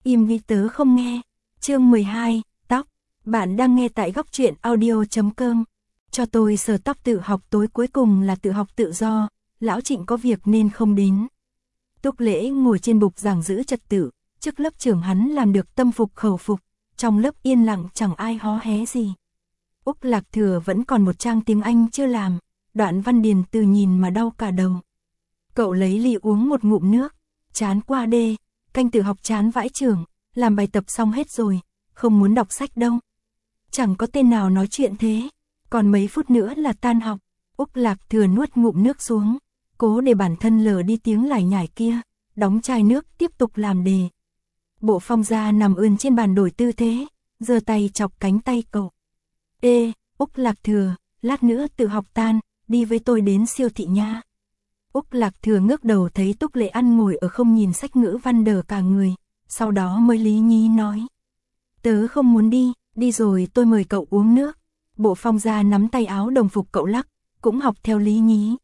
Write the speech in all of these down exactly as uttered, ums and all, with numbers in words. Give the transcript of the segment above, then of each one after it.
Im đi tớ không nghe. Chương mười hai, tóc. Bạn đang nghe tại góc truyện audio chấm com. Cho tôi sờ tóc tự học tối cuối cùng là tự học tự do, lão Trịnh có việc nên không đến. Túc Lễ ngồi trên bục giảng giữ trật tự, trước lớp trưởng hắn làm được tâm phục khẩu phục, trong lớp yên lặng chẳng ai hó hé gì. Úc Lạc Thừa vẫn còn một trang tiếng Anh chưa làm, Đoạn Văn Điền từ nhìn mà đau cả đầu. Cậu lấy ly uống một ngụm nước, chán qua đê, canh tự học chán vãi chưởng, làm bài tập xong hết rồi, không muốn đọc sách đâu. Chẳng có tên nào nói chuyện thế, còn mấy phút nữa là tan học. Úc Lạc Thừa nuốt ngụm nước xuống, cố để bản thân lờ đi tiếng lải nhải kia, đóng chai nước tiếp tục làm đề. Bộ Phong Gia nằm ươn trên bàn đổi tư thế, giơ tay chọc cánh tay cậu. Ê, Úc Lạc Thừa, lát nữa tự học tan, đi với tôi đến siêu thị nha. Úc Lạc Thừa ngước đầu thấy Túc Lễ ăn ngồi ở không nhìn sách ngữ văn đờ cả người, sau đó mới lý nhí nói. Tớ không muốn đi, đi rồi tôi mời cậu uống nước. Bộ Phong Gia nắm tay áo đồng phục cậu lắc, cũng học theo lý nhí.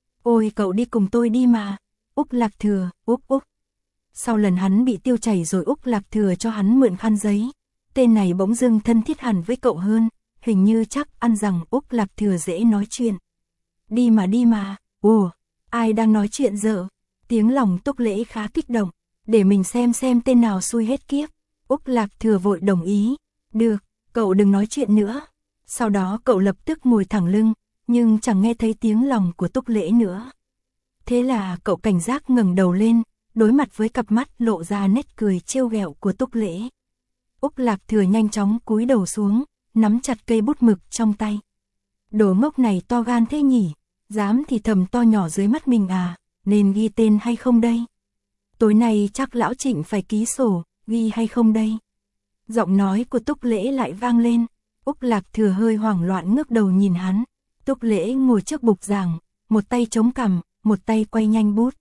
Ôi cậu đi cùng tôi đi mà. Úc Lạc Thừa, Úc Úc. Sau lần hắn bị tiêu chảy rồi Úc Lạc Thừa cho hắn mượn khăn giấy. Tên này bỗng dưng thân thiết hẳn với cậu hơn, hình như chắc ăn rằng Úc Lạc Thừa dễ nói chuyện. Đi mà đi mà, ồ, ai đang nói chuyện dở? Tiếng lòng Túc Lễ khá kích động, để mình xem xem tên nào xui hết kiếp. Úc Lạc Thừa vội đồng ý, được, cậu đừng nói chuyện nữa. Sau đó cậu lập tức ngồi thẳng lưng, nhưng chẳng nghe thấy tiếng lòng của Túc Lễ nữa. Thế là cậu cảnh giác ngẩng đầu lên, đối mặt với cặp mắt lộ ra nét cười trêu ghẹo của Túc Lễ. Úc Lạc Thừa nhanh chóng cúi đầu xuống, nắm chặt cây bút mực trong tay. Đồ ngốc này to gan thế nhỉ, dám thì thầm to nhỏ dưới mắt mình à, nên ghi tên hay không đây? Tối nay chắc lão Trịnh phải ký sổ, ghi hay không đây? Giọng nói của Túc Lễ lại vang lên. Úc Lạc Thừa hơi hoảng loạn ngước đầu nhìn hắn. Túc Lễ ngồi trước bục giảng, một tay chống cằm, một tay quay nhanh bút.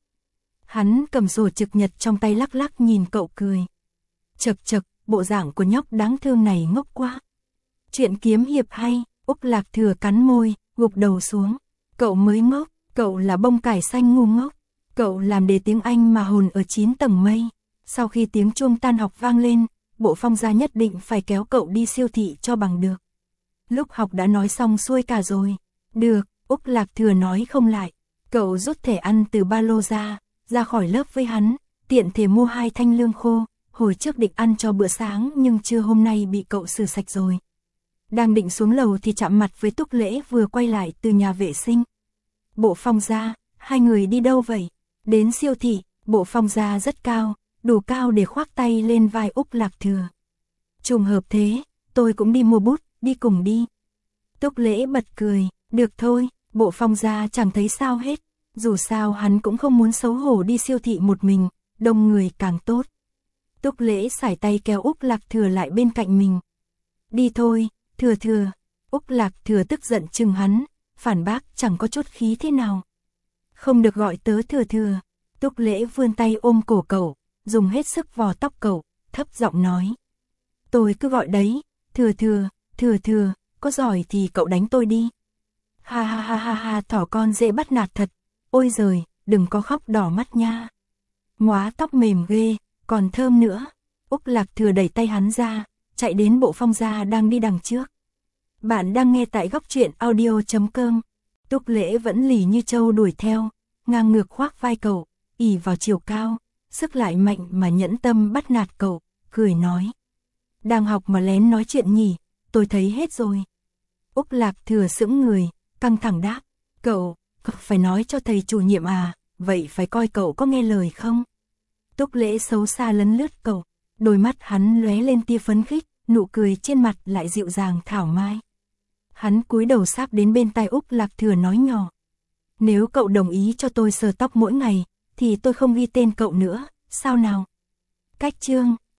Hắn cầm sổ trực nhật trong tay lắc lắc nhìn cậu cười. Chật chật, bộ dạng của nhóc đáng thương này ngốc quá. Chuyện kiếm hiệp hay, Úc Lạc Thừa cắn môi, gục đầu xuống. Cậu mới ngốc, cậu là bông cải xanh ngu ngốc. Cậu làm đề tiếng Anh mà hồn ở chín tầng mây. Sau khi tiếng chuông tan học vang lên, Bộ Phong Gia nhất định phải kéo cậu đi siêu thị cho bằng được. Lúc học đã nói xong xuôi cả rồi. Được, Úc Lạc Thừa nói không lại. Cậu rút thẻ ăn từ ba lô ra, ra khỏi lớp với hắn, tiện thể mua hai thanh lương khô, hồi trước định ăn cho bữa sáng nhưng trưa hôm nay bị cậu xử sạch rồi. Đang định xuống lầu thì chạm mặt với Túc Lễ vừa quay lại từ nhà vệ sinh. Bộ Phong Gia, hai người đi đâu vậy? Đến siêu thị. Bộ Phong Gia rất cao, đủ cao để khoác tay lên vai Úc Lạc Thừa. Trùng hợp thế, tôi cũng đi mua bút, đi cùng đi. Túc Lễ bật cười, được thôi, Bộ Phong Gia chẳng thấy sao hết, dù sao hắn cũng không muốn xấu hổ đi siêu thị một mình, đông người càng tốt. Túc Lễ sải tay kéo Úc Lạc Thừa lại bên cạnh mình. Đi thôi, Thừa Thừa. Úc Lạc Thừa tức giận chừng hắn, phản bác chẳng có chút khí thế nào. Không được gọi tớ Thừa Thừa. Túc Lễ vươn tay ôm cổ cậu, dùng hết sức vò tóc cậu, thấp giọng nói. Tôi cứ gọi đấy, Thừa Thừa, Thừa Thừa, có giỏi thì cậu đánh tôi đi. Ha ha ha ha ha, thỏ con dễ bắt nạt thật. Ôi giời, đừng có khóc đỏ mắt nha. Móa tóc mềm ghê, còn thơm nữa. Úc Lạc Thừa đẩy tay hắn ra, chạy đến Bộ Phong Gia đang đi đằng trước. Bạn đang nghe tại góc truyện audio chấm com. Túc Lễ vẫn lì như trâu đuổi theo, ngang ngược khoác vai cậu, ỉ vào chiều cao, sức lại mạnh mà nhẫn tâm bắt nạt cậu, cười nói. Đang học mà lén nói chuyện nhỉ, tôi thấy hết rồi. Úc Lạc Thừa sững người, căng thẳng đáp. Cậu, cậu phải nói cho thầy chủ nhiệm à, vậy phải coi cậu có nghe lời không? Túc Lễ xấu xa lấn lướt cậu, đôi mắt hắn lóe lên tia phấn khích, nụ cười trên mặt lại dịu dàng thảo mai. Hắn cúi đầu sáp đến bên tai Úc Lạc Thừa nói nhỏ. Nếu cậu đồng ý cho tôi sờ tóc mỗi ngày, thì tôi không ghi tên cậu nữa, sao nào? Cách chương.